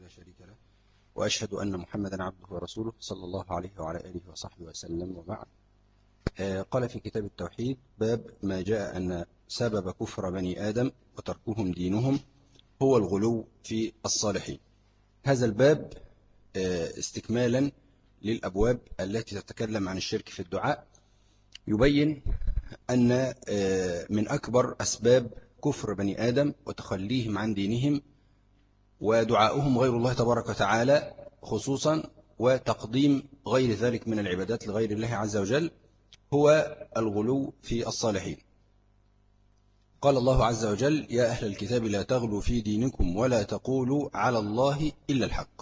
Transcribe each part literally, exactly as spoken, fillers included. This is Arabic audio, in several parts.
لا شريك له، وأشهد أن محمدا عبده ورسوله صلى الله عليه وعلى آله وصحبه وسلم، وبعد. قال في كتاب التوحيد: باب ما جاء أن سبب كفر بني آدم وتركهم دينهم هو الغلو في الصالحين. هذا الباب استكمالا للأبواب التي تتكلم عن الشرك في الدعاء، يبين أن من أكبر أسباب كفر بني آدم وتخليهم عن دينهم ودعاؤهم غير الله تبارك وتعالى خصوصا، وتقديم غير ذلك من العبادات لغير الله عز وجل، هو الغلو في الصالحين. قال الله عز وجل: يا أهل الكتاب لا تغلوا في دينكم ولا تقولوا على الله إلا الحق.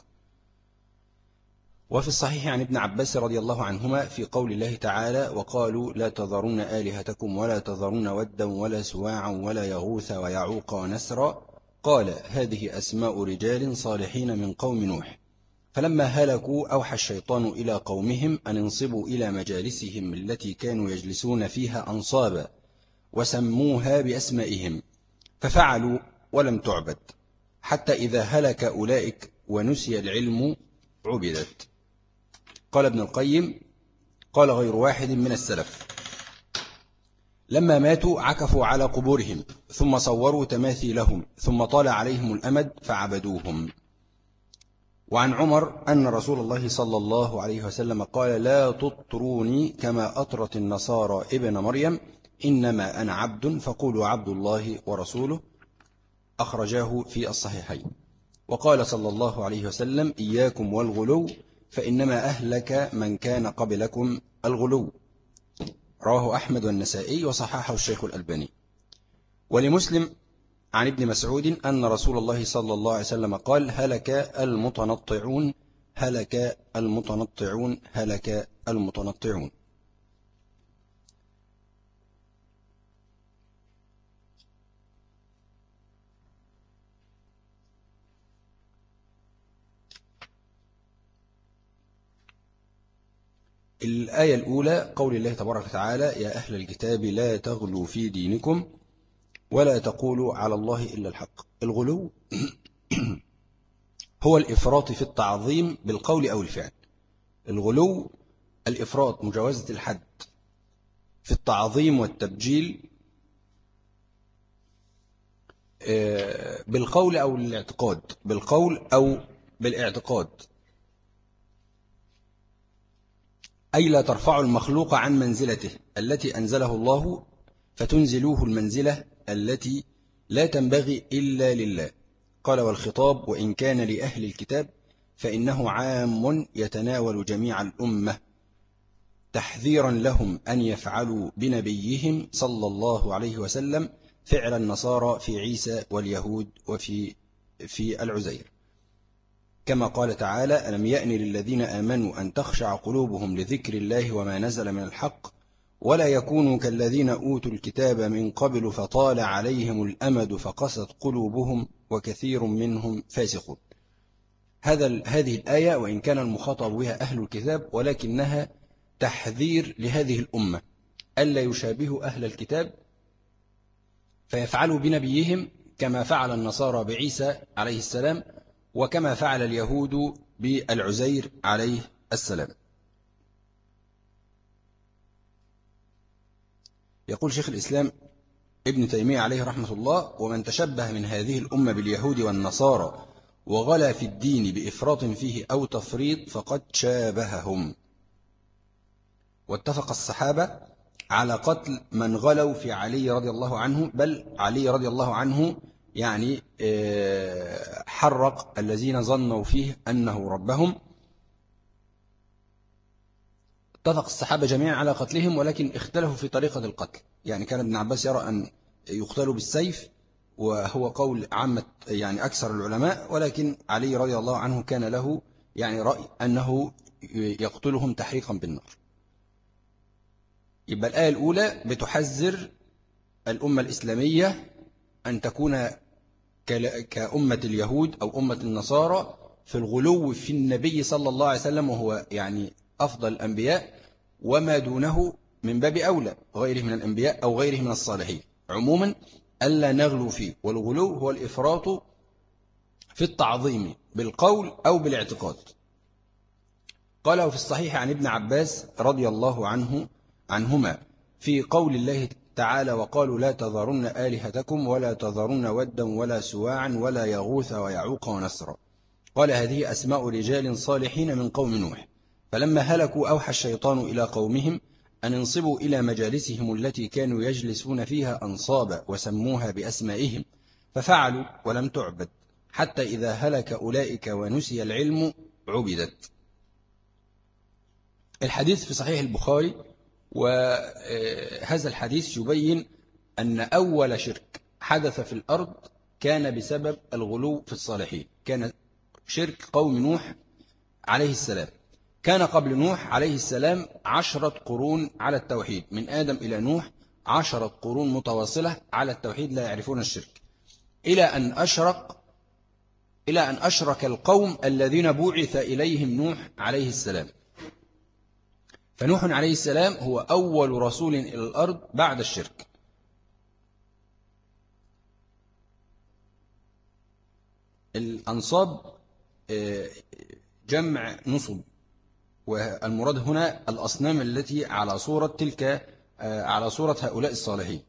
وفي الصحيح عن ابن عباس رضي الله عنهما في قول الله تعالى: وقالوا لا تذرون آلهتكم ولا تذرون ودا ولا سواعا ولا يغوث ويعوق ونسرا، قال: هذه أسماء رجال صالحين من قوم نوح، فلما هلكوا أوحى الشيطان إلى قومهم أن انصبوا إلى مجالسهم التي كانوا يجلسون فيها أنصابا، وسموها بأسمائهم، ففعلوا ولم تعبد، حتى إذا هلك أولئك ونسي العلم عبدت. قال ابن القيم: قال غير واحد من السلف: لما ماتوا عكفوا على قبورهم، ثم صوروا تماثيلهم، ثم طال عليهم الأمد فعبدوهم. وعن عمر أن رسول الله صلى الله عليه وسلم قال: لا تطروني كما أطرت النصارى ابن مريم، إنما أنا عبد فقولوا عبد الله ورسوله، أخرجاه في الصحيحين. وقال صلى الله عليه وسلم: إياكم والغلو فإنما أهلك من كان قبلكم الغلو. رواه أحمد والنسائي وصححه الشيخ الألباني. ولمسلم عن ابن مسعود أن رسول الله صلى الله عليه وسلم قال: هلك المتنطعون هلك المتنطعون هلك المتنطعون. الآية الأولى قول الله تبارك وتعالى: يا أهل الكتاب لا تغلوا في دينكم ولا تقولوا على الله إلا الحق. الغلو هو الإفراط في التعظيم بالقول أو الفعل. الغلو الإفراط، مجاوزة الحد في التعظيم والتبجيل بالقول أو الاعتقاد، بالقول أو بالاعتقاد، أي لا ترفعوا المخلوق عن منزلته التي أنزله الله فتنزلوه المنزلة التي لا تنبغي إلا لله. قال: والخطاب وإن كان لأهل الكتاب فإنه عام يتناول جميع الأمة، تحذيرا لهم أن يفعلوا بنبيهم صلى الله عليه وسلم فعل النصارى في عيسى واليهود وفي في العزير، كما قال تعالى: ألم يأن للذين آمنوا أن تخشع قلوبهم لذكر الله وما نزل من الحق ولا يكونوا كالذين أوتوا الكتاب من قبل فطال عليهم الأمد فقست قلوبهم وكثير منهم فاسقون. هذا هذه الآية وإن كان المخاطب بها أهل الكتاب، ولكنها تحذير لهذه الأمة ألا يشابهوا أهل الكتاب فيفعلوا بنبيهم كما فعل النصارى بعيسى عليه السلام، وكما فعل اليهود بالعزير عليه السلام. يقول شيخ الإسلام ابن تيمية عليه رحمة الله: ومن تشبه من هذه الأمة باليهود والنصارى وغلا في الدين بإفراط فيه أو تفريط فقد شابههم. واتفق الصحابة على قتل من غلوا في علي رضي الله عنه، بل علي رضي الله عنه يعني حرق الذين ظنوا فيه أنه ربهم. اتفق الصحابة جميعا على قتلهم، ولكن اختلفوا في طريقة القتل. يعني كان ابن عباس يرى أن يقتلوا بالسيف، وهو قول عامة يعني أكثر العلماء، ولكن علي رضي الله عنه كان له يعني رأي أنه يقتلهم تحريقا بالنار. يبقى الآية الأولى بتحذر الأمة الإسلامية أن تكون كأمة اليهود أو أمة النصارى في الغلو في النبي صلى الله عليه وسلم، وهو يعني أفضل الأنبياء، وما دونه من باب أولى غيره من الأنبياء أو غيره من الصالحين. عموما ألا نغلو فيه، والغلو هو الإفراط في التعظيم بالقول أو بالاعتقاد. قاله في الصحيح عن ابن عباس رضي الله عنه عنهما في قول الله تعالى وقالوا لا تذرن آلهتكم ولا تذرن ودا ولا سواعا ولا يغوث ويعوق ونسرا. قال هذه أسماء رجال صالحين من قوم نوح، فلما هلكوا أوحى الشيطان إلى قومهم أن انصبوا إلى مجالسهم التي كانوا يجلسون فيها أنصابا وسموها بأسمائهم، ففعلوا ولم تعبد حتى إذا هلك أولئك ونسي العلم عبدت. الحديث في صحيح البخاري، وهذا الحديث يبين أن أول شرك حدث في الأرض كان بسبب الغلو في الصالحين، كان شرك قوم نوح عليه السلام. كان قبل نوح عليه السلام عشرة قرون على التوحيد، من آدم إلى نوح عشرة قرون متواصلة على التوحيد لا يعرفون الشرك، إلى أن أشرق إلى أن أشرك القوم الذين بعث إليهم نوح عليه السلام. فنوح عليه السلام هو أول رسول إلى الأرض بعد الشرك. الأنصاب جمع نصب، والمراد هنا الأصنام التي على صورة تلك على صورة هؤلاء الصالحين.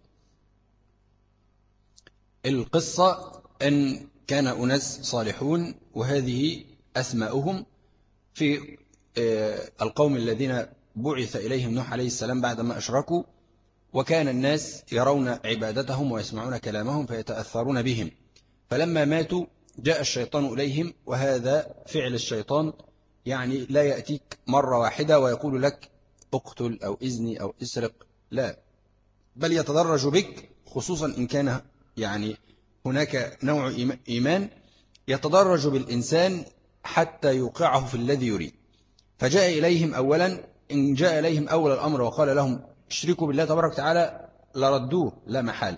القصة أن كان أناس صالحون وهذه أسماؤهم في القوم الذين بعث إليهم نوح عليه السلام بعدما أشركوا، وكان الناس يرون عبادتهم ويسمعون كلامهم فيتأثرون بهم، فلما ماتوا جاء الشيطان إليهم، وهذا فعل الشيطان، يعني لا يأتيك مرة واحدة ويقول لك اقتل أو إذني أو اسرق، لا، بل يتدرج بك، خصوصا إن كان يعني هناك نوع إيمان يتدرج بالإنسان حتى يوقعه في الذي يريد. فجاء إليهم أولا، إن جاء إليهم أول الأمر وقال لهم اشركوا بالله تبارك وتعالى لردوه لا محال،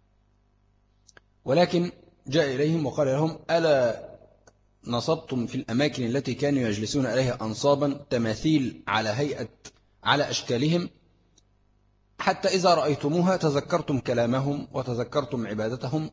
ولكن جاء إليهم وقال لهم ألا نصبتم في الأماكن التي كانوا يجلسون عليها أنصابا تماثيل على هيئة على أشكالهم، حتى إذا رأيتموها تذكرتم كلامهم وتذكرتم عبادتهم،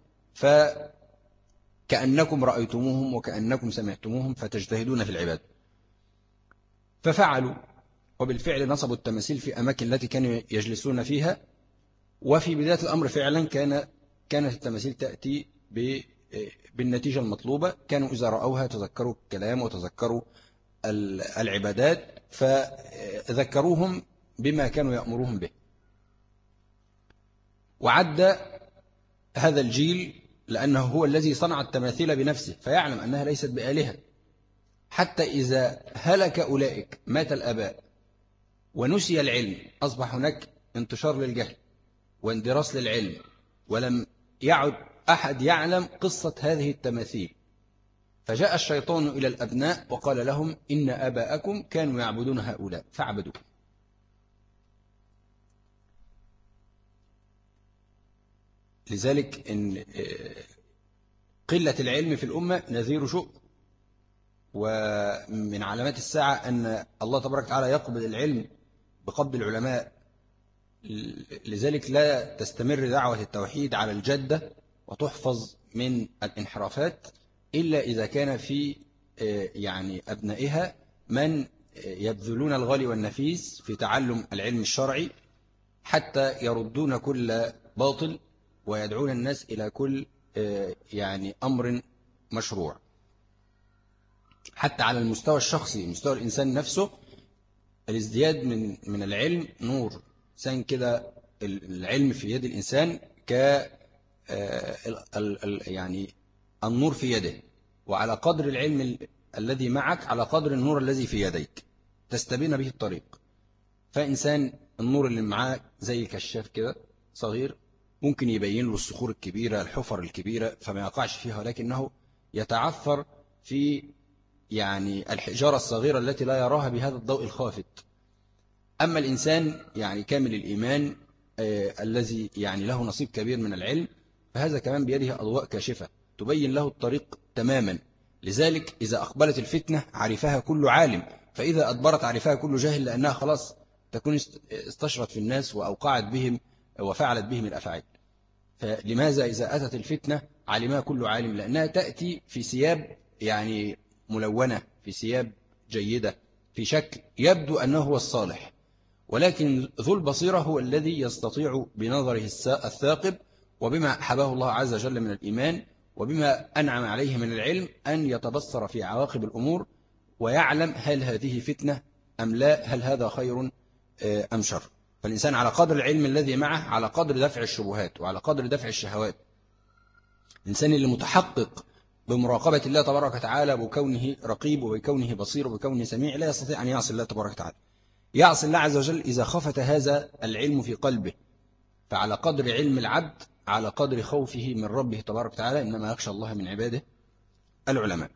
فكأنكم رأيتموهم وكأنكم سمعتموهم فتجتهدون في العبادة. ففعلوا، وبالفعل نصبوا التماثيل في أماكن التي كانوا يجلسون فيها. وفي بداية الأمر فعلا كان كانت التماثيل تأتي بالنتيجة المطلوبة، كانوا إذا رأوها تذكروا الكلام وتذكروا العبادات، فذكروهم بما كانوا يأمروهم به. وعد هذا الجيل لأنه هو الذي صنع التماثيل بنفسه، فيعلم أنها ليست بآلهة، حتى إذا هلك أولئك، مات الآباء ونسي العلم، أصبح هناك انتشار للجهل واندراس للعلم، ولم يعد أحد يعلم قصة هذه التماثيل. فجاء الشيطان إلى الأبناء وقال لهم إن أباءكم كانوا يعبدون هؤلاء فاعبدوا. لذلك إن قلة العلم في الأمة نذير شؤم، ومن علامات الساعة أن الله تبارك وتعالى يقبض العلم بقبض العلماء. لذلك لا تستمر دعوة التوحيد على الجدة وتحفظ من الانحرافات إلا إذا كان في يعني أبنائها من يبذلون الغالي والنفيس في تعلم العلم الشرعي، حتى يردون كل باطل ويدعون الناس إلى كل يعني أمر مشروع. حتى على المستوى الشخصي، مستوى الإنسان نفسه، الازدياد من من العلم نور. إنسان كده العلم في يد الإنسان ك يعني النور في يده، وعلى قدر العلم الذي معك على قدر النور الذي في يديك تستبين به الطريق. فإنسان النور اللي معاه زي كشاف كده صغير، ممكن يبين له الصخور الكبيرة الحفر الكبيرة فما يقعش فيها، ولكنه يتعثر في يعني الحجارة الصغيرة التي لا يراها بهذا الضوء الخافت. أما الإنسان يعني كامل الإيمان آه الذي يعني له نصيب كبير من العلم، فهذا كمان بيده أضواء كاشفة تبين له الطريق تماما. لذلك إذا أقبلت الفتنة عرفها كل عالم، فإذا أدبرت عرفها كل جاهل، لأنها خلاص تكون استشرت في الناس وأوقعت بهم وفعلت بهم الأفعال. فلماذا إذا أتت الفتنة علمها كل عالم، لأنها تأتي في ثياب يعني ملونة، في ثياب جيدة، في شكل يبدو أنه هو الصالح، ولكن ذو البصيرة هو الذي يستطيع بنظره الثاقب وبما حباه الله عز وجل من الإيمان وبما أنعم عليه من العلم أن يتبصر في عواقب الأمور ويعلم هل هذه فتنة أم لا، هل هذا خير أم شر. فالإنسان على قدر العلم الذي معه على قدر دفع الشبهات وعلى قدر دفع الشهوات. الإنسان اللي متحقق بمراقبة الله تبارك وتعالى بكونه رقيب وبكونه بصير وبكونه سميع لا يستطيع أن يعصي الله تبارك وتعالى. يعصي الله عز وجل إذا خفت هذا العلم في قلبه. فعلى قدر علم العبد على قدر خوفه من ربه تبارك وتعالى، إنما يخشى الله من عباده العلماء.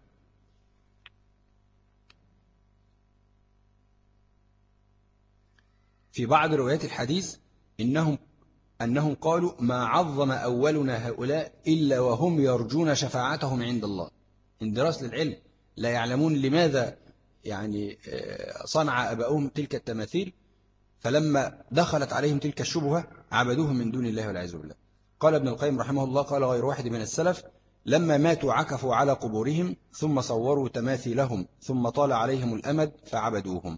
في بعض روايات الحديث إنهم أنهم قالوا ما عظم أولنا هؤلاء إلا وهم يرجون شفاعتهم عند الله. اندراس للعلم، لا يعلمون لماذا يعني صنع أباؤهم تلك التماثيل، فلما دخلت عليهم تلك الشبهة عبدوهم من دون الله والعياذ بالله. قال ابن القيم رحمه الله قال غير واحد من السلف لما ماتوا عكفوا على قبورهم ثم صوروا تماثيلهم ثم طال عليهم الأمد فعبدوهم.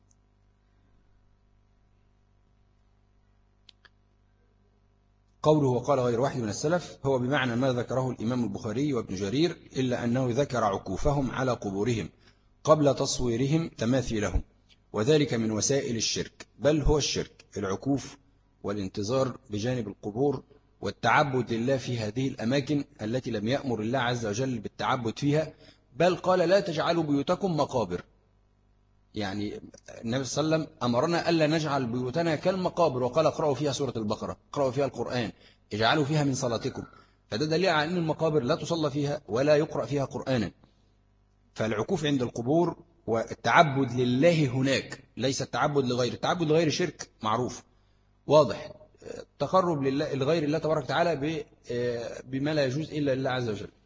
قوله وقال غير واحد من السلف هو بمعنى ما ذكره الإمام البخاري وابن جرير، إلا أنه ذكر عكوفهم على قبورهم قبل تصويرهم تماثيلهم، وذلك من وسائل الشرك، بل هو الشرك العكوف والانتظار بجانب القبور والتعبد لله في هذه الأماكن التي لم يأمر الله عز وجل بالتعبد فيها، بل قال لا تجعلوا بيوتكم مقابر. يعني النبي صلى الله عليه وسلم أمرنا ألا نجعل بيوتنا كالمقابر، وقال اقرأوا فيها سورة البقرة، اقرأوا فيها القرآن، اجعلوا فيها من صلاتكم. فده دليل على أن المقابر لا تصلى فيها ولا يقرأ فيها قرآنا. فالعكوف عند القبور والتعبد لله هناك ليس التعبد لغير، التعبد لغير شرك معروف واضح، تقرب لله لغير الله تبارك وتعالى بما لا يجوز إلا لله عز وجل.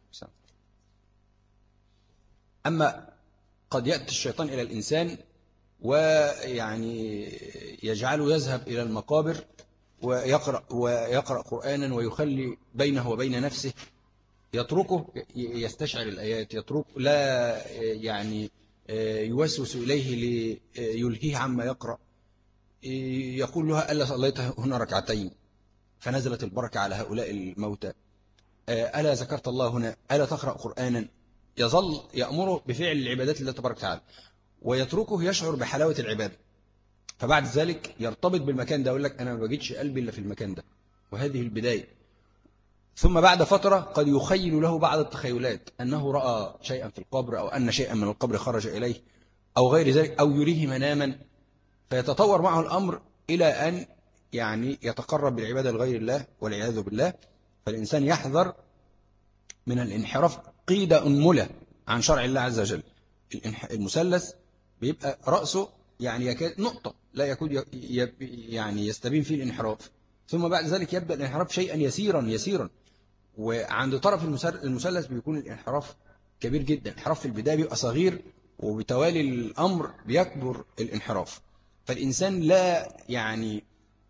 أما قد يأتي الشيطان إلى الإنسان ويعني يجعله يذهب إلى المقابر ويقرأ, ويقرأ قرآنا ويخلي بينه وبين نفسه، يتركه يستشعر الآيات، يترك لا يعني يوسوس إليه ليلهيه عما يقرأ، يقول لها ألا صليت هنا ركعتين فنزلت البركة على هؤلاء الموتى، ألا ذكرت الله هنا، ألا تقرأ قرآنا. يظل يأمره بفعل العبادات لله تبارك وتعالى ويتركه يشعر بحلاوة العبادة، فبعد ذلك يرتبط بالمكان ده، يقول لك أنا ما بجدش قلبي إلا في المكان ده، وهذه البداية. ثم بعد فترة قد يخيل له بعض التخيلات أنه رأى شيئا في القبر أو أن شيئا من القبر خرج إليه أو غير ذلك، أو يريه مناما، فيتطور معه الأمر إلى أن يعني يتقرب بالعبادة لغير الله والعياذ بالله. فالإنسان يحذر من الانحراف قيد أنملة عن شرع الله عز وجل. المثلث بيبقى رأسه يعني يكاد نقطة لا يكاد يعني يستبين فيه الانحراف، ثم بعد ذلك يبدأ الانحراف شيئا يسيرا يسيرا، وعند طرف المثلث بيكون الانحراف كبير جدا. الانحراف في البداية بيبقى صغير وبتوالي الأمر بيكبر الانحراف. فالإنسان لا يعني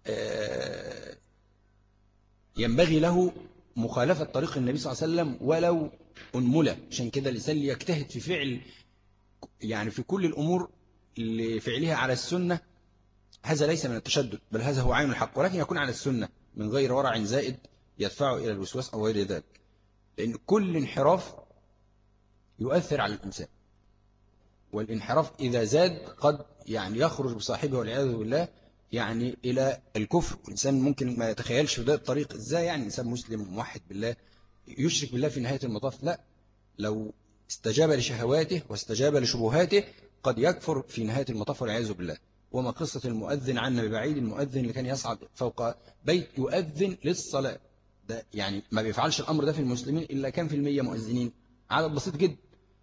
ينبغي له مخالفة طريق النبي صلى الله عليه وسلم ولو أنملة. عشان كده الإنسان يجتهد في فعل يعني في كل الأمور اللي فعلها على السنة، هذا ليس من التشدد بل هذا هو عين الحق، ولكن يكون على السنة من غير ورع زائد يدفعه إلى الوسواس أو غير ذلك، لأن كل انحراف يؤثر على الإنسان، والانحراف إذا زاد قد يعني يخرج بصاحبه والعياذ بالله يعني إلى الكفر. الإنسان ممكن ما يتخيلش في ده الطريق إزاي، يعني إنسان مسلم موحد بالله يشرك بالله في نهاية المطاف، لا، لو استجاب لشهواته واستجاب لشبهاته قد يكفر في نهاية المطاف والعياذ بالله. وما قصة المؤذن عنا ببعيد، المؤذن اللي كان يصعد فوق بيت يؤذن للصلاة، ده يعني ما بيفعلش الأمر ده في المسلمين إلا كان في المية مؤذنين، عدد بسيط جدا.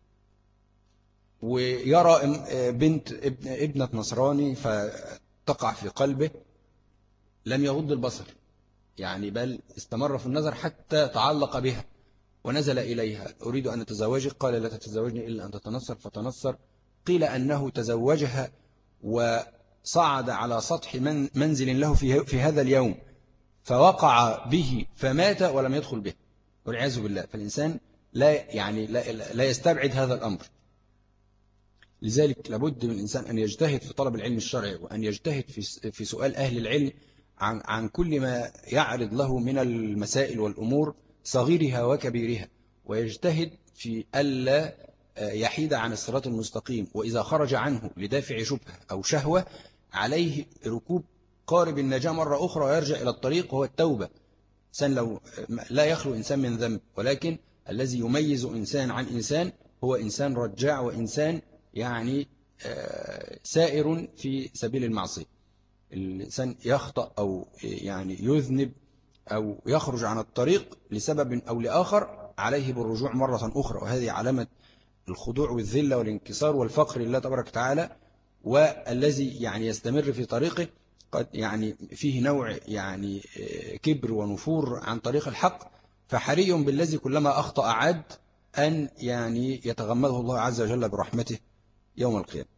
ويرى بنت ابنة نصراني فتقع في قلبه، لم يغض البصر يعني بل استمر في النظر حتى تعلق بها ونزل إليها أريد أن أتزوجك، قال لا تتزوجني إلا أن تتنصر، فتنصر. قيل أنه تزوجها وصعد على سطح من منزل له في, في هذا اليوم فوقع به فمات ولم يدخل به، والعياذ بالله. فالإنسان لا يعني لا, لا يستبعد هذا الأمر. لذلك لابد من الإنسان أن يجتهد في طلب العلم الشرعي، وأن يجتهد في في سؤال أهل العلم عن عن كل ما يعرض له من المسائل والأمور صغيرها وكبيرها، ويجتهد في ألا يحيد عن الصراط المستقيم، وإذا خرج عنه لدافع شبهة أو شهوة عليه ركوب قارب النجاة مرة أخرى ويرجع إلى الطريق، وهو التوبة. إنسان لو لا يخلو إنسان من ذنب، ولكن الذي يميز إنسان عن إنسان هو إنسان رجاع، وإنسان يعني سائر في سبيل المعصية. الإنسان يخطأ أو يعني يذنب أو يخرج عن الطريق لسبب أو لآخر، عليه بالرجوع مرة أخرى، وهذه علامة الخضوع والذلة والانكسار والفقر لله تبارك وتعالى. والذي يعني يستمر في طريقه قد يعني فيه نوع يعني كبر ونفور عن طريق الحق، فحري بالذي كلما أخطأ عاد أن يعني يتغمده الله عز وجل برحمته يوم القيامة.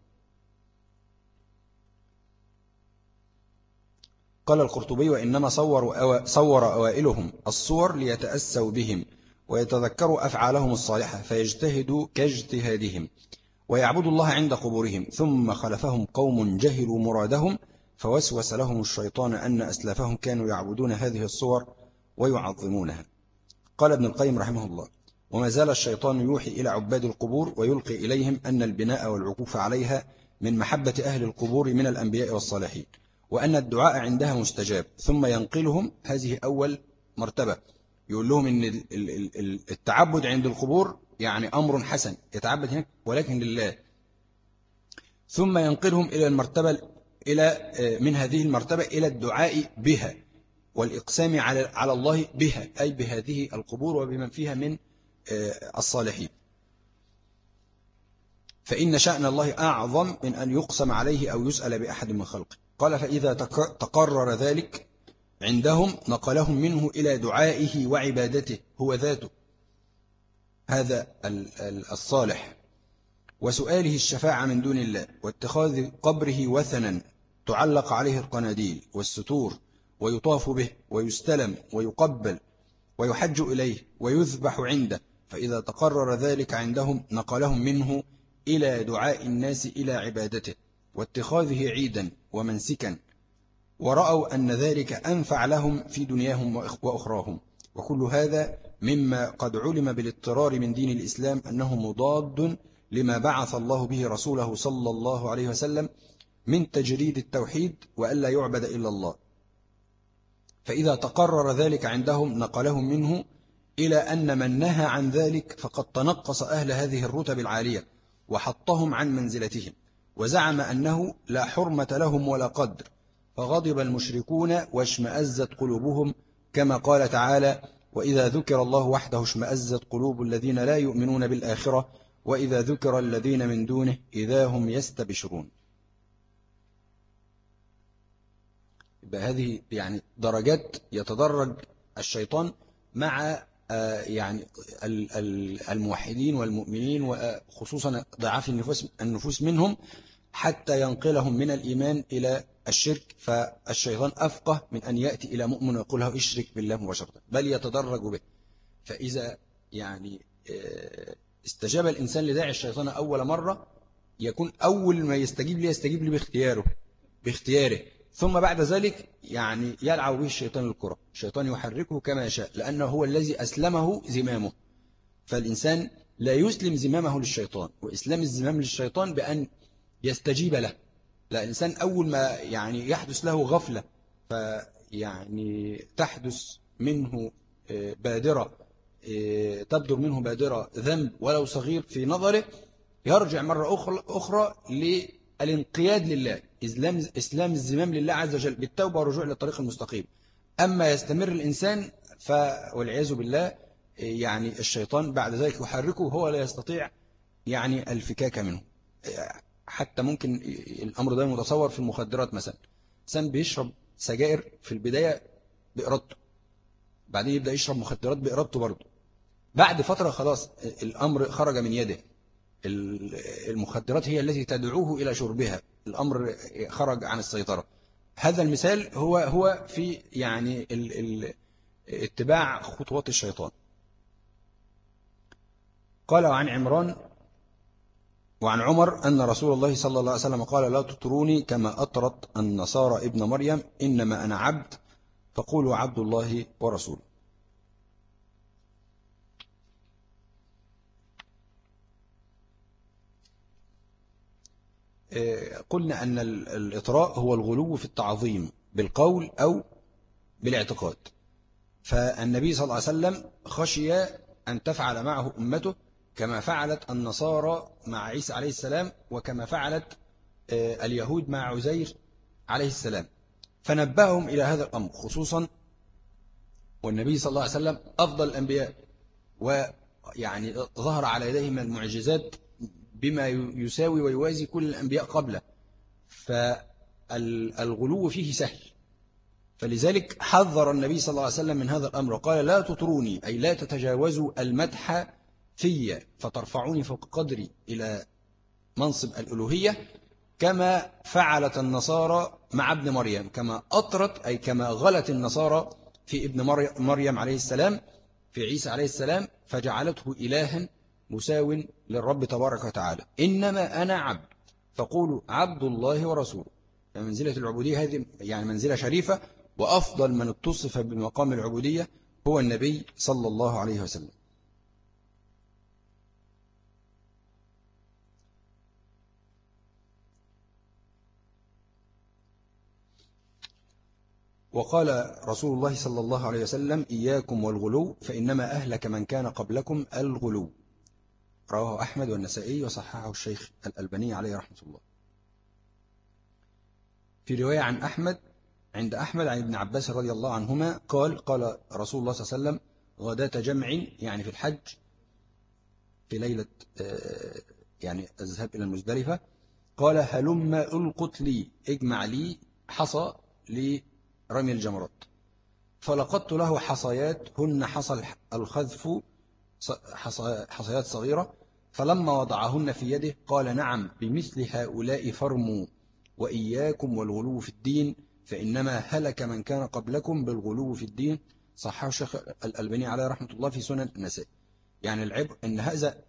قال القرطبي: وإنما صور, صور أوائلهم الصور ليتأسوا بهم ويتذكروا أفعالهم الصالحة فيجتهدوا كاجتهادهم ويعبدوا الله عند قبورهم، ثم خلفهم قوم جهلوا مرادهم فوسوس لهم الشيطان أن أسلافهم كانوا يعبدون هذه الصور ويعظمونها. قال ابن القيم رحمه الله: وما زال الشيطان يوحي إلى عباد القبور ويلقي إليهم أن البناء والعكوف عليها من محبة أهل القبور من الأنبياء والصالحين، وأن الدعاء عندها مستجاب، ثم ينقلهم هذه أول مرتبة، يقول لهم أن التعبد عند القبور يعني أمر حسن، يتعبد هناك ولكن لله، ثم ينقلهم إلى المرتبة إلى من هذه المرتبة إلى الدعاء بها والإقسام على على الله بها، أي بهذه القبور وبمن فيها من الصالحين، فإن شأن الله أعظم من أن يقسم عليه أو يسأل بأحد من خلقه. قال: فإذا تقرر ذلك عندهم نقلهم منه إلى دعائه وعبادته هو ذاته، هذا الصالح، وسؤاله الشفاعة من دون الله، واتخاذ قبره وثنا تعلق عليه القناديل والستور ويطاف به ويستلم ويقبل ويحج إليه ويذبح عنده. فإذا تقرر ذلك عندهم نقلهم منه إلى دعاء الناس إلى عبادته واتخاذه عيدا ومنسكا، ورأوا أن ذلك أنفع لهم في دنياهم وأخراهم. وكل هذا مما قد علم بالاضطرار من دين الإسلام أنه مضاد لما بعث الله به رسوله صلى الله عليه وسلم من تجريد التوحيد وألا يعبد إلا الله. فإذا تقرر ذلك عندهم نقلهم منه إلى أن من نهى عن ذلك فقد تنقص أهل هذه الرتب العالية وحطهم عن منزلتهم، وزعم أنه لا حرمة لهم ولا قدر، فغضب المشركون واشمأزت قلوبهم، كما قال تعالى: وإذا ذكر الله وحده اشمأزت قلوب الذين لا يؤمنون بالآخرة وإذا ذكر الذين من دونه إذا هم يستبشرون. يبقى هذه يعني درجات يتدرج الشيطان مع يعني الموحدين والمؤمنين، وخصوصا ضعاف النفوس النفوس منهم، حتى ينقلهم من الإيمان إلى الشرك. فالشيطان أفقه من أن يأتي إلى مؤمن ويقول له اشرك بالله مباشرة، بل يتدرج به. فإذا يعني استجاب الإنسان لداعي الشيطان أول مرة، يكون أول ما يستجيب لي يستجيب لي باختياره باختياره ثم بعد ذلك يعني يلعب به الشيطان الكرة، الشيطان يحركه كما يشاء، لأنه هو الذي أسلمه زمامه. فالإنسان لا يسلم زمامه للشيطان، وإسلام الزمام للشيطان بأن يستجيب له. لا، الإنسان أول ما يعني يحدث له غفلة فيعني تحدث منه بادرة تبدر منه بادرة ذنب ولو صغير في نظره، يرجع مرة أخرى للانقياد لله، إسلام الزمام لله عز وجل بالتوبة والرجوع للطريق المستقيم. أما يستمر الإنسان والعياذ بالله يعني الشيطان بعد ذلك يحركه، هو لا يستطيع يعني الفكاك منه. حتى ممكن الأمر ده متصور في المخدرات مثلا، إنسان بيشرب سجائر في البداية بإرادته، بعدين يبدأ يشرب مخدرات بإرادته برضه، بعد فترة خلاص الأمر خرج من يده، المخدرات هي التي تدعوه إلى شربها، الأمر خرج عن السيطرة. هذا المثال هو هو في يعني ال ال اتباع خطوات الشيطان. قال وعن عمران وعن عمر أن رسول الله صلى الله عليه وسلم قال لا تطروني كما أطرت النصارى ابن مريم إنما أنا عبد فقولوا عبد الله ورسوله. قلنا أن الإطراء هو الغلو في التعظيم بالقول أو بالاعتقاد، فالنبي صلى الله عليه وسلم خشي أن تفعل معه أمته كما فعلت النصارى مع عيسى عليه السلام وكما فعلت اليهود مع عزير عليه السلام، فنبههم إلى هذا الأمر خصوصا والنبي صلى الله عليه وسلم أفضل الأنبياء ويعني ظهر على يديه من المعجزات بما يساوي ويوازي كل الأنبياء قبله، فالغلو فيه سهل، فلذلك حذر النبي صلى الله عليه وسلم من هذا الأمر وقال لا تطروني أي لا تتجاوزوا المدح في فترفعوني فوق قدري إلى منصب الألوهية كما فعلت النصارى مع ابن مريم، كما أطرت أي كما غلت النصارى في ابن مريم عليه السلام في عيسى عليه السلام فجعلته إلها مساو للرب تبارك وتعالى. إنما أنا عبد فقولوا عبد الله ورسوله، فمنزلة العبودية هذه يعني منزلة شريفة، وأفضل من اتصف بمقام العبودية هو النبي صلى الله عليه وسلم. وقال رسول الله صلى الله عليه وسلم إياكم والغلو فإنما أهلك من كان قبلكم الغلو، رواه أحمد والنسائي وصححه الشيخ الألباني عليه رحمة الله. في رواية عن أحمد عند أحمد عن ابن عباس رضي الله عنهما قال قال رسول الله صلى الله عليه وسلم غداة جمع يعني في الحج في ليلة يعني الذهاب إلى المزدلفة قال هلم ألقت لي اجمع لي حصى لرمي الجمرات، فلقدت له حصيات هن حصى الخذف حصيات صغيرة، فلما وضعهن في يده قال نعم بمثل هؤلاء فرموا وإياكم والغلو في الدين فإنما هلك من كان قبلكم بالغلو في الدين، صححه الشيخ الألباني عليه رحمة الله في سنن النسائي. يعني العبء أن هذا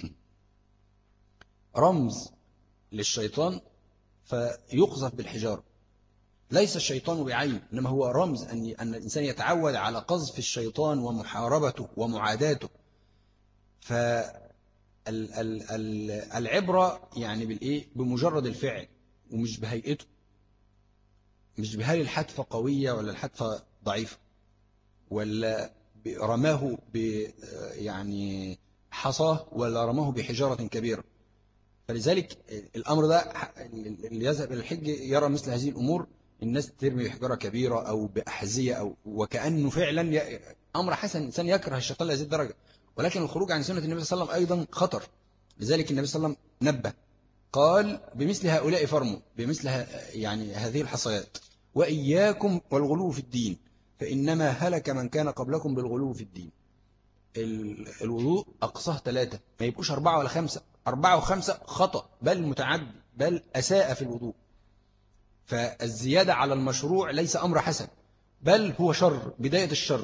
رمز للشيطان فيقذف بالحجارة، ليس الشيطان بعين إنما هو رمز أن أن الإنسان يتعود على قذف الشيطان ومحاربته ومعاداته. فالعبرة يعني بالإيه بمجرد الفعل ومش بهيئته، مش بهل الحدفة قوية ولا الحدفة ضعيفة ولا رماه ب يعني حصاه ولا رماه بحجارة كبيرة. فلذلك الأمر ده اللي يذهب إلى الحج يرى مثل هذه الأمور، الناس ترمي بحجارة كبيرة أو بأحذية أو وكأنه فعلا أمر حسن، الإنسان يكره الشيطان لهذه الدرجة، ولكن الخروج عن سنة النبي صلى الله عليه وسلم أيضا خطر. لذلك النبي صلى الله عليه وسلم نبه قال بمثل هؤلاء فرموا بمثل يعني هذه الحصيات وإياكم والغلو في الدين فإنما هلك من كان قبلكم بالغلو في الدين. الوضوء أقصاه ثلاثة ما يبقوش أربعة ولا خمسة، أربعة وخمسة خطأ بل متعدي بل أساء في الوضوء، فالزيادة على المشروع ليس أمر حسن بل هو شر بداية الشر.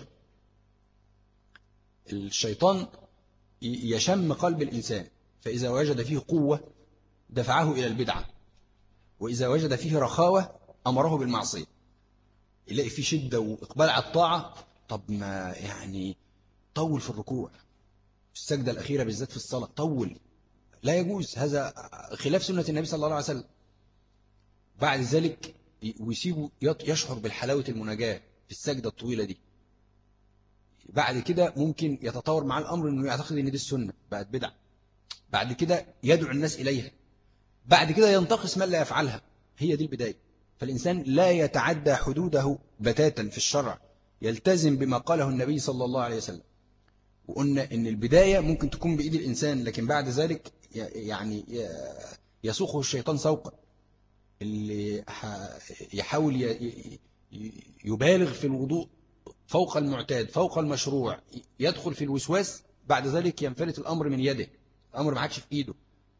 الشيطان يشم قلب الإنسان فإذا وجد فيه قوة دفعه إلى البدعة، وإذا وجد فيه رخاوة أمره بالمعصية. يلاقي فيه شدة وإقبال على الطاعة، طب ما يعني طول في الركوع في السجدة الأخيرة بالذات في الصلاة طول، لا يجوز، هذا خلاف سنة النبي صلى الله عليه وسلم. بعد ذلك ويسيبه يشعر بالحلاوة المناجاة في السجدة الطويلة دي، بعد كده ممكن يتطور مع الأمر أنه يعتقد أن دي السنة بقت بدعة، بعد كده يدعو الناس إليها، بعد كده ينتقص من لا يفعلها، هي دي البداية. فالإنسان لا يتعدى حدوده بتاتا في الشرع، يلتزم بما قاله النبي صلى الله عليه وسلم. وقلنا أن البداية ممكن تكون بإيد الإنسان، لكن بعد ذلك يعني يسوقه الشيطان سوقا، اللي يحاول يبالغ في الوضوء فوق المعتاد فوق المشروع، يدخل في الوسواس، بعد ذلك ينفلت الأمر من يده، الأمر ما عادش في إيده،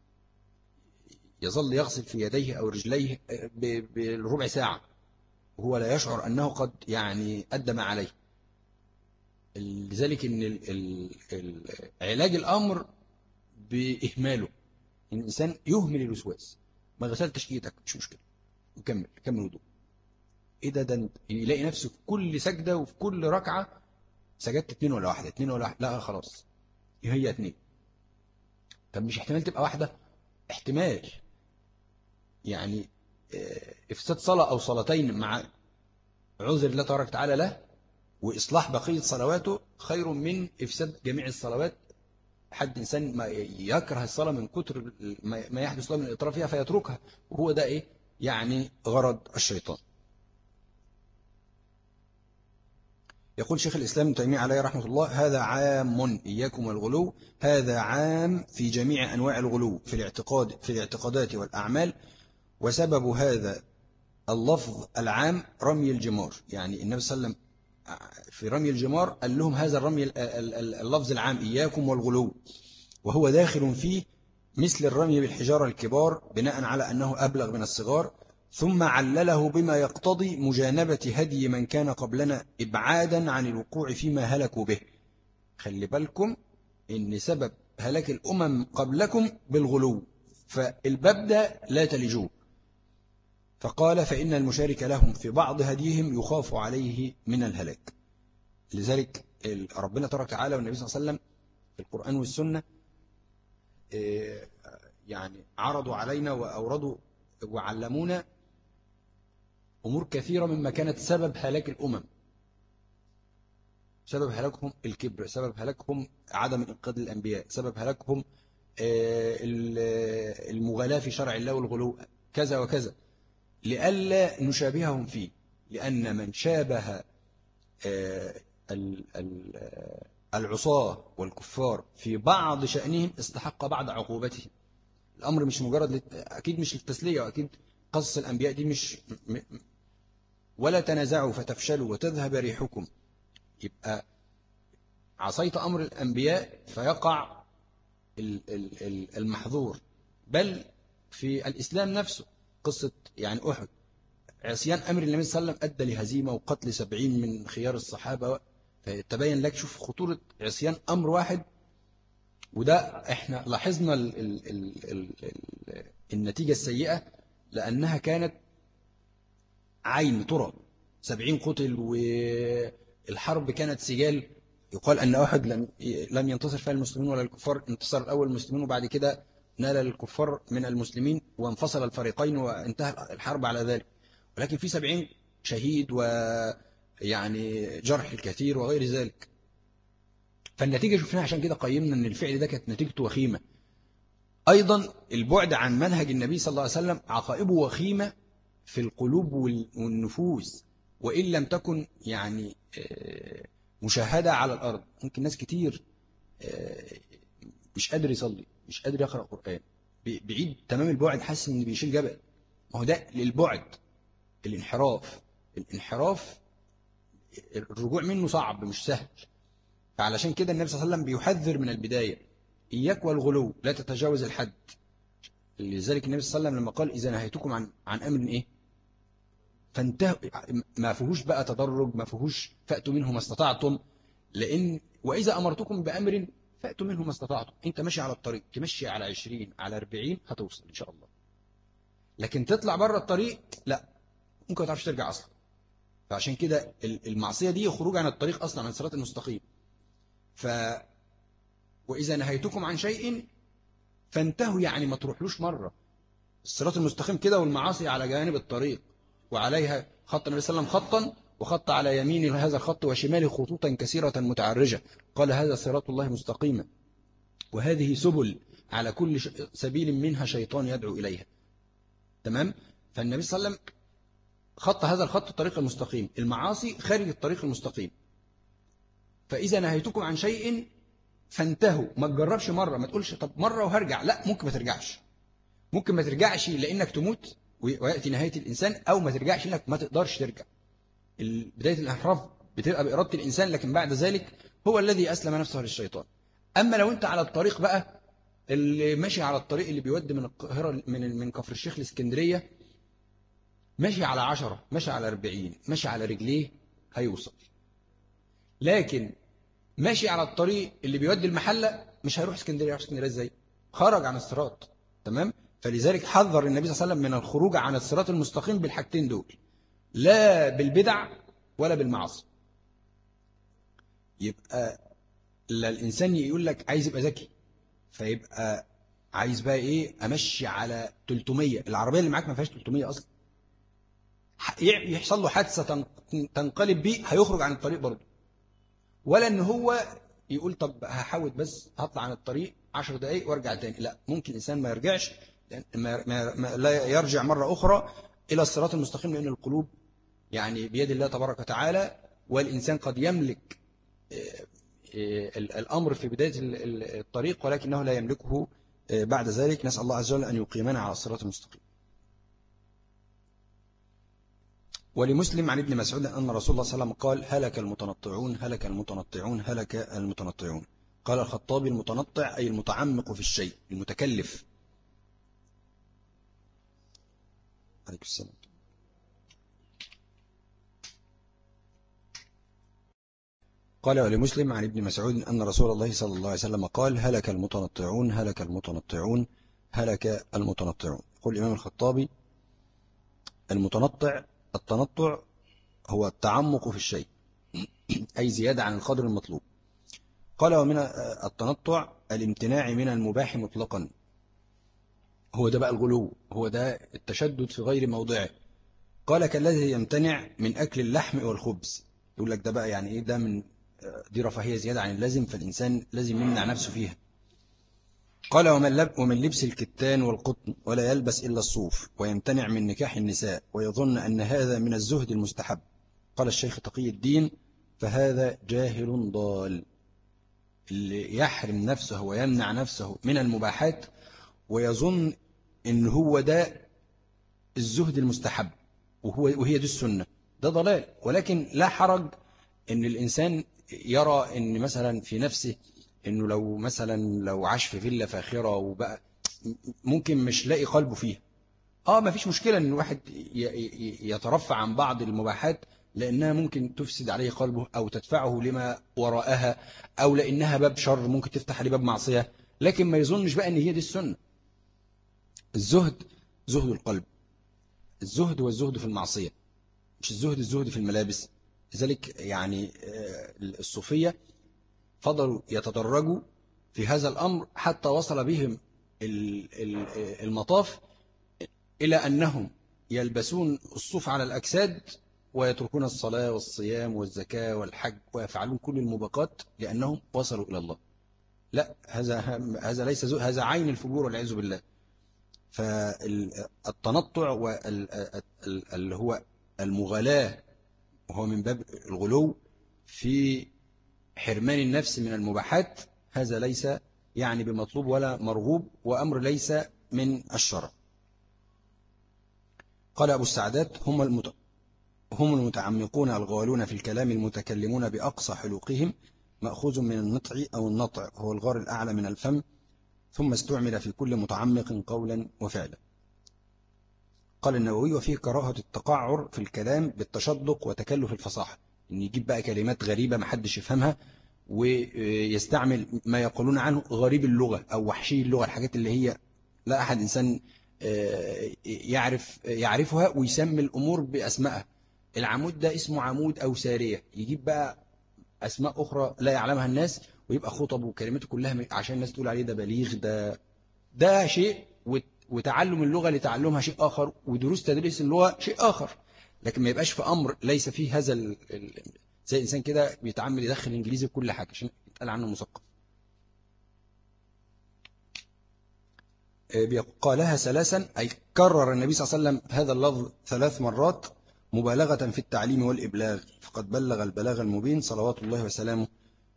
يظل يغسل في يديه أو رجليه بالربع ساعة وهو لا يشعر أنه قد يعني أدى ما عليه. لذلك إن علاج الأمر بإهماله. إن الإنسان يهمل الوسواس، ما غسلتش إيدك مش مشكلة، وكمل كمل وضوء. إيه ده؟ ده يلاقي نفسه في كل سجدة وفي كل ركعة سجدت اتنين ولا واحدة، اتنين ولا واحدة، لا خلاص هي اتنين. طب مش احتمال تبقى واحدة؟ احتمال. يعني افساد صلاة أو صلاتين مع عذر الله تبارك وتعالى له، وإصلاح بقية صلواته خير من إفساد جميع الصلوات. حد إنسان ما يكره الصلاة من كتر ما يحدث له من الإطراف فيها فيتركها، وهو ده إيه؟ يعني غرض الشيطان. يقول شيخ الإسلام ابن تيمية عليه رحمة الله: هذا عام، إياكم والغلو، هذا عام في جميع أنواع الغلو في الاعتقاد في الاعتقادات والأعمال. وسبب هذا اللفظ العام رمي الجمار. يعني النبي صلى الله عليه وسلم في رمي الجمار قال لهم هذا الرمي اللفظ العام إياكم والغلو، وهو داخل فيه مثل الرمي بالحجارة الكبار بناء على أنه أبلغ من الصغار. ثم علله بما يقتضي مجانبة هدي من كان قبلنا إبعادا عن الوقوع فيما هلكوا به. خلي بالكم إن سبب هلاك الأمم قبلكم بالغلو، فالباب ده لا تلجوه. فقال: فإن المشارك لهم في بعض هديهم يخاف عليه من الهلاك. لذلك ربنا تبارك وتعالى والنبي صلى الله عليه وسلم في القرآن والسنة يعني عرضوا علينا وأوردوا وعلمونا أمور كثيرة مما كانت سبب هلاك الأمم. سبب هلاكهم الكبر، سبب هلاكهم عدم انقياد الأنبياء، سبب هلاكهم المغالاة في شرع الله والغلو، كذا وكذا، لئلا نشابههم فيه. لأن من شابه العصاة والكفار في بعض شأنهم استحق بعض عقوبتهم. الأمر مش مجرد، أكيد مش للتسلية، وأكيد قصص الأنبياء دي مش م... ولا تنازعوا فتفشلوا وتذهب ريحكم. يبقى عصيت أمر الأنبياء فيقع المحظور. بل في الإسلام نفسه قصة يعني أحد، عصيان أمر النبي صلى الله عليه وسلم أدى لهزيمة وقتل سبعين من خيار الصحابة. فتبين لك شوف خطورة عصيان أمر واحد. وده احنا لاحظنا ال ال ال ال ال النتيجة السيئة، لأنها كانت عين ترى سبعين قتل، والحرب كانت سجال. يقال أن أحد لم لم ينتصر فيها المسلمين ولا الكفار، انتصر الأول المسلمين وبعد كده نال الكفار من المسلمين وانفصل الفريقين وانتهى الحرب على ذلك. ولكن في سبعين شهيد ويعني جرح الكثير وغير ذلك. فالنتيجة شفناها، عشان كده قيمنا أن الفعل ده كانت نتيجته وخيمة. أيضا البعد عن منهج النبي صلى الله عليه وسلم عقائبه وخيمة في القلوب والنفوس، وإن لم تكن يعني مشاهدة على الأرض. ممكن ناس كتير مش قادر يصلي، مش قادر يقرأ قرآن، بعيد تمام البعد، حاسس إن بيشيل جبل. ما هو ده للبعد، الانحراف. الانحراف الرجوع منه صعب مش سهل. فعلشان كده النبي صلى الله عليه وسلم بيحذر من البداية: إياك والغلو، لا تتجاوز الحد. لذلك النبي صلى الله عليه وسلم لما قال: إذا نهيتكم عن عن أمر إيه فانتهوا، ما فيهوش بقى تدرج، ما فيهوش فأتوا منه ما استطعتم. لأن وإذا أمرتكم بأمر فأتوا منه ما استطعتم. أنت ماشي على الطريق، تمشي على عشرين على أربعين هتوصل إن شاء الله. لكن تطلع بره الطريق لا، ممكن ما تعرفش ترجع أصلا. فعشان كده المعصية دي خروج عن الطريق أصلا، عن الصراط المستقيم. ف وإذا نهيتكم عن شيء فانتهوا، يعني ما تروحلوش مرة. الصراط المستقيم كده، والمعاصي على جانب الطريق وعليها خط النبي صلى الله عليه وسلم خطا، وخط على يمين هذا الخط وشماله خطوطا كثيرة متعرجة. قال: هذا صراط الله مستقيما، وهذه سبل على كل سبيل منها شيطان يدعو إليها. تمام. فالنبي صلى الله عليه وسلم خط هذا الخط الطريق المستقيم، المعاصي خارج الطريق المستقيم. فإذا نهيتكم عن شيء فانتهوا. ما تجربش مرة، ما تقولش طب مرة وهرجع، لا، ممكن ما ترجعش. ممكن ما ترجعش لأنك تموت ويأتي نهاية الإنسان، أو ما ترجعش لأنك ما تقدرش ترجع. بداية الانحراف بتبقى بإرادة الإنسان، لكن بعد ذلك هو الذي أسلم نفسه للشيطان. أما لو أنت على الطريق بقى، اللي ماشي على الطريق اللي بيودي من القاهرة من من كفر الشيخ لإسكندرية، ماشي على عشرة، ماشي على أربعين، ماشي على رجليه، هيوصل. لكن ماشي على الطريق اللي بيودي المحلة، مش هيروح اسكندرية. يروح اسكندرية ازاي؟ خرج عن الصراط. تمام. فلذلك حذر النبي صلى الله عليه وسلم من الخروج عن الصراط المستقيم بالحاجتين دول، لا بالبدع ولا بالمعاصي. يبقى لا الإنسان يقول لك عايز يبقى ذكي، فيبقى عايز بقى إيه، أمشي على ثلاثمية، العربية اللي معاك ما فيهاش ثلاثمية أصلا، يحصل له حادثة تنقلب بيه هيخرج عن الطريق برضه. ولا إن هو يقول طب هحاول بس هطلع عن الطريق عشر دقايق وارجع تاني، لا، ممكن الإنسان ما يرجعش، ما ما ما لا يرجع مرة أخرى إلى الصراط المستقيم، لأن القلوب يعني بيد الله تبارك وتعالى، والإنسان قد يملك الأمر في بداية الطريق ولكنه لا يملكه بعد ذلك. نسأل الله عز وجل أن يقيمنا على الصراط المستقيم. ولمسلم عن ابن مسعود أن رسول الله صلى الله عليه وسلم قال هلك المتنطعون هلك المتنطعون هلك المتنطعون. قال الخطابي المتنطع أي المتعمق في الشيء، المتكلف. عليكم السلام. قال ولمسلم عن ابن مسعود أن رسول الله صلى الله عليه وسلم قال هلك المتنطعون هلك المتنطعون هلك المتنطعون. يقول الإمام الخطابي المتنطع، التنطع هو التعمق في الشيء أي زيادة عن القدر المطلوب. قال ومن التنطع الامتناع من المباح مطلقا، هو ده بقى الغلو، هو ده التشدد في غير موضعه. قال كالذي يمتنع من أكل اللحم والخبز، يقول لك ده بقى يعني إيه، ده من دي رفاهية زيادة عن اللازم، فالإنسان لازم يمنع نفسه فيها. قال ومن, لب ومن لبس الكتان والقطن ولا يلبس إلا الصوف، ويمتنع من نكاح النساء ويظن أن هذا من الزهد المستحب. قال الشيخ تقي الدين فهذا جاهل ضال، اللي يحرم نفسه ويمنع نفسه من المباحات ويظن أن هو ده الزهد المستحب وهو وهي دي السنة، ده ضلال. ولكن لا حرج أن الإنسان يرى أن مثلا في نفسه أنه لو مثلا لو عاش في فيلا فاخرة وبقى ممكن مش لاقي قلبه فيها، آه ما فيش مشكلة أن الواحد يترفع عن بعض المباحات لأنها ممكن تفسد عليه قلبه أو تدفعه لما وراءها، أو لأنها باب شر ممكن تفتح عليه باب معصية، لكن ما يظنش بقى أن هي دي السنة. الزهد زهد القلب، الزهد والزهد في المعصية، مش الزهد الزهد في الملابس. لذلك يعني الصوفية فضلوا يتدرجوا في هذا الأمر حتى وصل بهم المطاف إلى أنهم يلبسون الصوف على الأجساد ويتركون الصلاة والصيام والزكاة والحج ويفعلون كل الموبقات لأنهم وصلوا إلى الله. لا، هذا هذا ليس زهد، هذا عين الفجور والعياذ بالله. فالتنطع اللي هو المغالاة وهو من باب الغلو في حرمان النفس من المباحات، هذا ليس يعني بمطلوب ولا مرغوب، وأمر ليس من الشرع. قال أبو السعدات هم المت... هم المتعمقون الغالون في الكلام المتكلمون بأقصى حلوقهم، مأخوذ من النطع أو النطع هو الغار الأعلى من الفم، ثم استعمل في كل متعمق قولا وفعلا. قال النووي وفيه كراهة التقعر في الكلام بالتشدق وتكلف الفصاحة، إن يجيب بقى كلمات غريبة ما حدش يفهمها ويستعمل ما يقولون عنه غريب اللغة أو وحشي اللغة، الحاجات اللي هي لا أحد إنسان يعرف يعرفها، ويسمي الأمور بأسمائها. العمود ده اسمه عمود أو سارية، يجيب بقى أسماء أخرى لا يعلمها الناس، ويبقى خطب وكلماته كلها عشان الناس تقول عليه ده بليغ، ده ده شيء، وتعلم اللغة لتعلمها شيء آخر، ودروس تدريس اللغة شيء آخر. لكن ما يبقاش في أمر ليس فيه هذا ال... زي إنسان كده بيتعمل يدخل إنجليزي في كل حاجة عشان يتقال عنه مثقف. قالها ثلاثا أي كرر النبي صلى الله عليه وسلم هذا اللفظ ثلاث مرات مبالغة في التعليم والإبلاغ، فقد بلغ البلاغ المبين صلوات الله وسلامه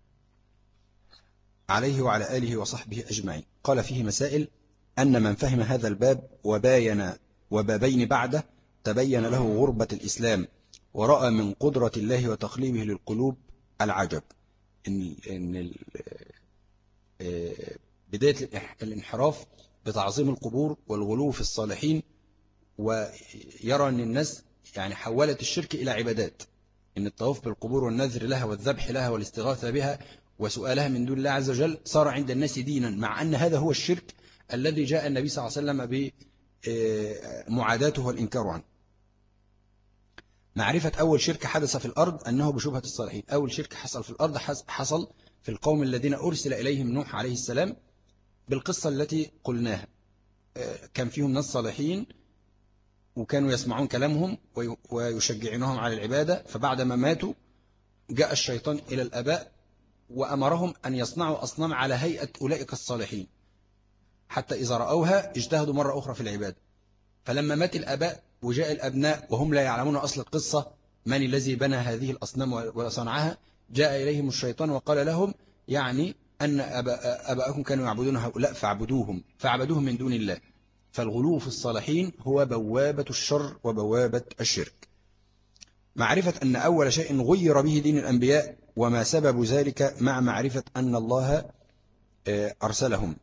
عليه وعلى آله وصحبه أجمعين. قال فيه مسائل: أن من فهم هذا الباب وباين وبابين بعده تبين له غربة الإسلام، ورأى من قدرة الله وتقليبه للقلوب العجب. إن إن بداية الانحراف بتعظيم القبور والغلو في الصالحين، ويرى أن الناس يعني حولت الشرك إلى عبادات، إن الطواف بالقبور والنذر لها والذبح لها والاستغاثة بها وسؤالها من دون الله عز وجل صار عند الناس دينا، مع أن هذا هو الشرك الذي جاء النبي صلى الله عليه وسلم بمعاداته والإنكار عنه. معرفة أول شرك حدث في الأرض أنه بشبهة الصالحين. أول شرك حصل في الأرض حصل في القوم الذين أرسل إليهم نوح عليه السلام بالقصة التي قلناها. كان فيهم ناس صالحين وكانوا يسمعون كلامهم ويشجعونهم على العبادة، فبعد ما ماتوا جاء الشيطان إلى الآباء وأمرهم أن يصنعوا أصنام على هيئة أولئك الصالحين، حتى إذا رأوها اجتهدوا مرة أخرى في العبادة. فلما مات الآباء وجاء الأبناء وهم لا يعلمون أصل القصة من الذي بنى هذه الأصنام وصنعها، جاء إليهم الشيطان وقال لهم يعني أن أباءكم كانوا يعبدون هؤلاء فاعبدوهم فاعبدوهم من دون الله. فالغلو في الصالحين هو بوابة الشر وبوابة الشرك. معرفة أن أول شيء غير به دين الأنبياء وما سبب ذلك مع معرفة أن الله أرسلهم.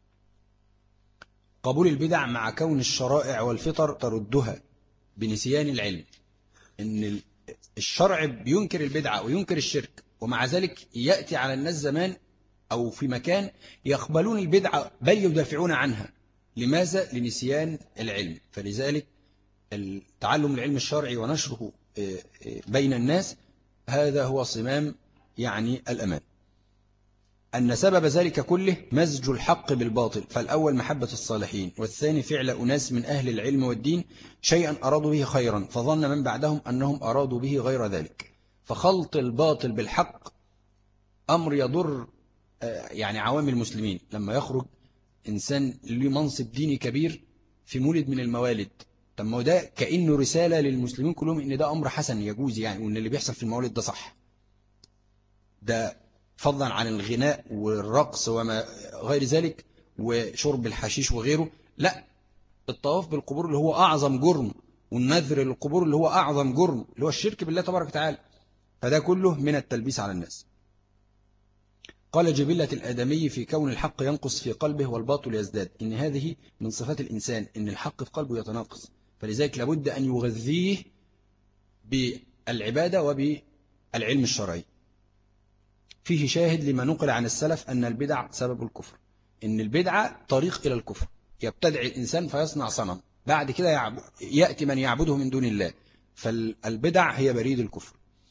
قبول البدع مع كون الشرائع والفطر تردها بنسيان العلم. إن الشرع بينكر البدعة وينكر الشرك، ومع ذلك يأتي على الناس زمان أو في مكان يقبلون البدعة بل يدافعون عنها. لماذا؟ لنسيان العلم. فلذلك تعلم العلم الشرعي ونشره بين الناس هذا هو صمام يعني الأمان. أن سبب ذلك كله مزج الحق بالباطل، فالأول محبة الصالحين، والثاني فعل أناس من أهل العلم والدين شيئا أرادوا به خيرا فظن من بعدهم أنهم أرادوا به غير ذلك. فخلط الباطل بالحق أمر يضر يعني عوام المسلمين. لما يخرج إنسان له منصب ديني كبير في مولد من الموالد، طب ما ده كأنه رسالة للمسلمين كلهم إن ده أمر حسن يجوز يعني، وإن اللي بيحصل في الموالد ده صح. ده فضلا عن الغناء والرقص وما غير ذلك وشرب الحشيش وغيره. لا، الطواف بالقبور اللي هو أعظم جرم، والنذر للقبور اللي هو أعظم جرم اللي هو الشرك بالله تبارك وتعالى. فده كله من التلبيس على الناس. قال جبلة الآدمي في كون الحق ينقص في قلبه والباطل يزداد، إن هذه من صفات الإنسان، إن الحق في قلبه يتناقص، فلذلك لابد أن يغذيه بالعبادة وبالعلم الشرعي. فيه شاهد لما نقل عن السلف أن البدع سبب الكفر. إن البدعة طريق إلى الكفر، يبتدع الإنسان فيصنع صنم، بعد كده يأتي من يعبده من دون الله، فالبدع هي بريد الكفر.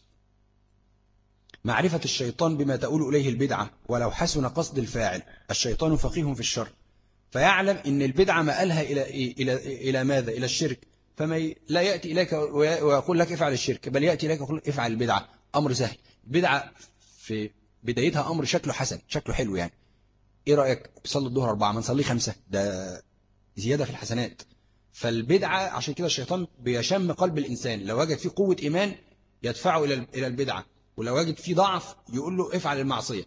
معرفة الشيطان بما تؤول إليه البدعة ولو حسن قصد الفاعل. الشيطان فقيه في الشر فيعلم إن البدعة مآلها إلى إلى إلى ماذا؟ إلى الشرك، فما لا يأتي إليك ويقول لك افعل الشرك، بل يأتي إليك ويقول افعل البدعة. أمر سهل. البدعة في بدايتها أمر شكله حسن، شكله حلو يعني. إيه رأيك بصلي الظهر أربعة ما نصلي خمسة؟ ده زيادة في الحسنات. فالبدعة عشان كده الشيطان بيشم قلب الإنسان، لو وجد فيه قوة إيمان يدفعه إلى إلى البدعة، ولو وجد فيه ضعف يقول له افعل المعصية.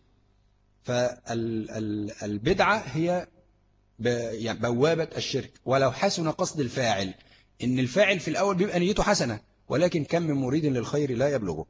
فالبدعة هي بوابة الشرك ولو حسن قصد الفاعل. إن الفاعل في الأول بيبقى نيته حسنة، ولكن كم من مريد للخير لا يبلغه.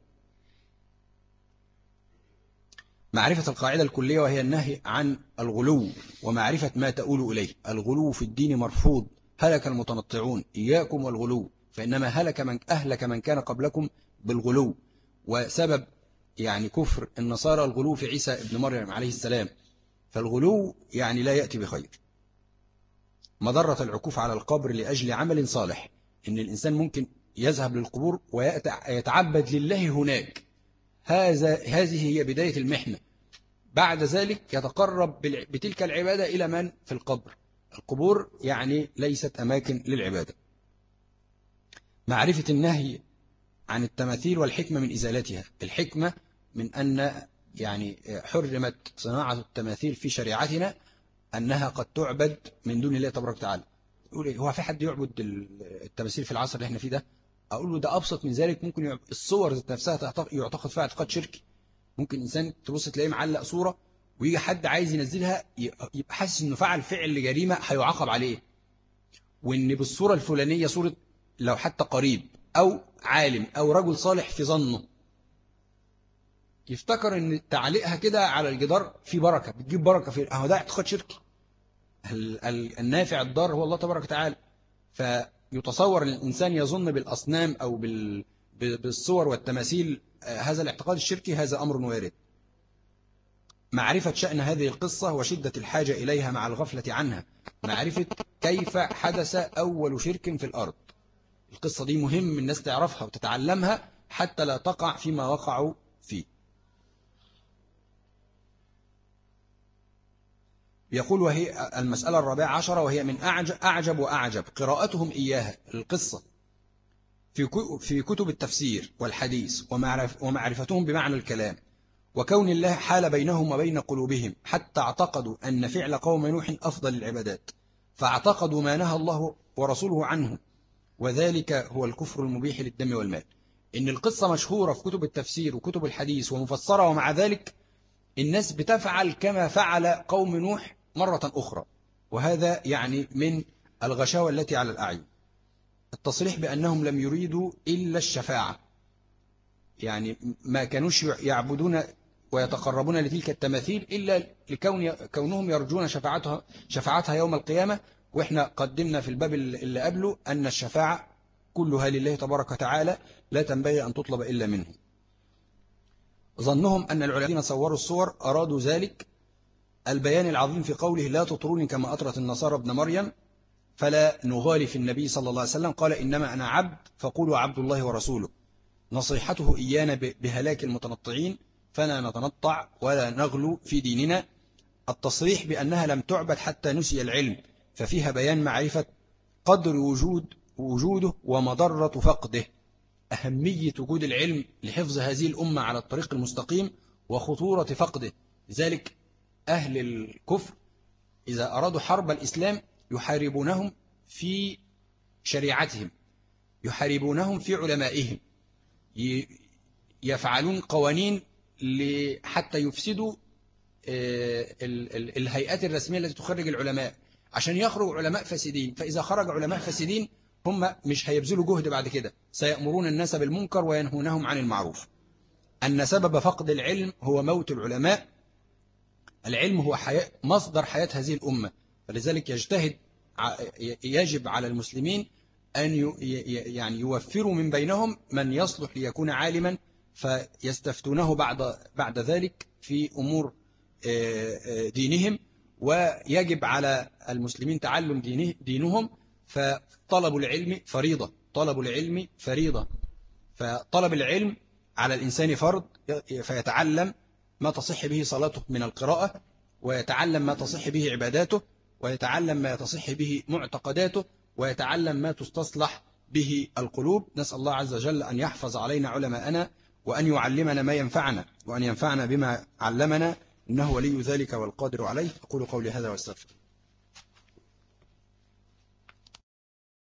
معرفة القاعدة الكلية وهي النهي عن الغلو ومعرفة ما تؤول إليه. الغلو في الدين مرفوض، هلك المتنطعون، إياكم والغلو فإنما هلك من أهلك من كان قبلكم بالغلو. وسبب يعني كفر النصارى الغلو في عيسى ابن مريم عليه السلام، فالغلو يعني لا يأتي بخير. مضرة العكوف على القبر لأجل عمل صالح، إن الإنسان ممكن يذهب للقبور ويتعبد لله هناك، هذا هذه هي بداية المحنة. بعد ذلك يتقرب بتلك العبادة إلى من في القبر. القبور يعني ليست أماكن للعبادة. معرفة النهي عن التماثيل والحكمة من إزالتها. الحكمة من أن يعني حرمت صناعة التماثيل في شريعتنا أنها قد تعبد من دون الله تبارك وتعالى. يقول إيه هو في حد يعبد التماثيل في العصر اللي احنا فيه ده؟ أقول له ده أبسط من ذلك. ممكن الصور ذات نفسها يعتقد فيها اعتقاد شركي. ممكن إنسان تبص تلاقيه معلق صورة ويجي حد عايز ينزلها يبقى حاسس إنه فعل فعل جريمة هيعاقب عليه، وإن بالصورة الفلانية صورة لو حتى قريب أو عالم أو رجل صالح في ظنه، يفتكر إن تعليقها كده على الجدار في بركة، بتجيب بركة في أهو ده اعتقاد شركي. النافع الضار هو الله تبارك وتعالى. فيتصور الإنسان يظن بالأصنام أو بالصور والتماثيل هذا الاعتقاد الشركي، هذا أمر وارد. معرفة شأن هذه القصة وشدة الحاجة إليها مع الغفلة عنها، معرفة كيف حدث أول شرك في الأرض. القصة دي مهم الناس تعرفها وتتعلمها حتى لا تقع فيما وقعوا فيه. يقول وهي المسألة الرابعة عشرة، وهي من أعجب, أعجب وأعجب قراءتهم إياها القصة في كتب التفسير والحديث ومعرف ومعرفتهم بمعنى الكلام، وكون الله حال بينهم وبين قلوبهم حتى اعتقدوا أن فعل قوم نوح أفضل العبادات، فاعتقدوا ما نهى الله ورسوله عنه، وذلك هو الكفر المبيح للدم والمال. إن القصة مشهورة في كتب التفسير وكتب الحديث ومفسرة، ومع ذلك الناس بتفعل كما فعل قوم نوح مرة أخرى، وهذا يعني من الغشاوة التي على الأعين. التصريح بأنهم لم يريدوا إلا الشفاعة، يعني ما كانوش يعبدون ويتقربون لتلك التماثيل إلا لكون كونهم يرجون شفاعتها شفاعتها يوم القيامة. وإحنا قدمنا في الباب اللي قبله أن الشفاعة كلها لله تبارك وتعالى، لا تنبغي أن تطلب إلا منه. ظنهم أن العلماء صوروا الصور أرادوا ذلك البيان العظيم في قوله لا تطروني كما أطرت النصارى ابن مريم، فلا نغالي في النبي صلى الله عليه وسلم، قال إنما أنا عبد فقولوا عبد الله ورسوله. نصيحته إيانا بهلاك المتنطعين، فلا نتنطع ولا نغلو في ديننا. التصريح بأنها لم تعبد حتى نسي العلم، ففيها بيان معرفة قدر وجود وجوده ومضرة فقده، أهمية وجود العلم لحفظ هذه الأمة على الطريق المستقيم وخطورة فقده. لذلك أهل الكفر إذا أرادوا حرب الإسلام يحاربونهم في شريعتهم، يحاربونهم في علمائهم، يفعلون قوانين حتى يفسدوا الهيئات الرسمية التي تخرج العلماء، عشان يخرج علماء فاسدين. فإذا خرج علماء فاسدين هم مش هيبذلوا جهد بعد كده، سيأمرون الناس بالمنكر وينهونهم عن المعروف. أن سبب فقد العلم هو موت العلماء. العلم هو حياة مصدر حياة هذه الأمة، فلذلك يجتهد يجب على المسلمين أن يعني يوفروا من بينهم من يصلح ليكون عالما، فيستفتونه بعد بعد ذلك في أمور دينهم. ويجب على المسلمين تعلم دينه دينهم، فطلب العلم فريضة، طلب العلم فريضة، فطلب العلم على الإنسان فرض، فيتعلم ما تصح به صلاته من القراءة، ويتعلم ما تصح به عباداته، ويتعلم ما تصح به معتقداته، ويتعلم ما تستصلح به القلوب. نسأل الله عز وجل أن يحفظ علينا علماءنا، وأن يعلمنا ما ينفعنا، وأن ينفعنا بما علمنا، إنه ولي ذلك والقادر عليه. أقول قولي هذا واستغفر.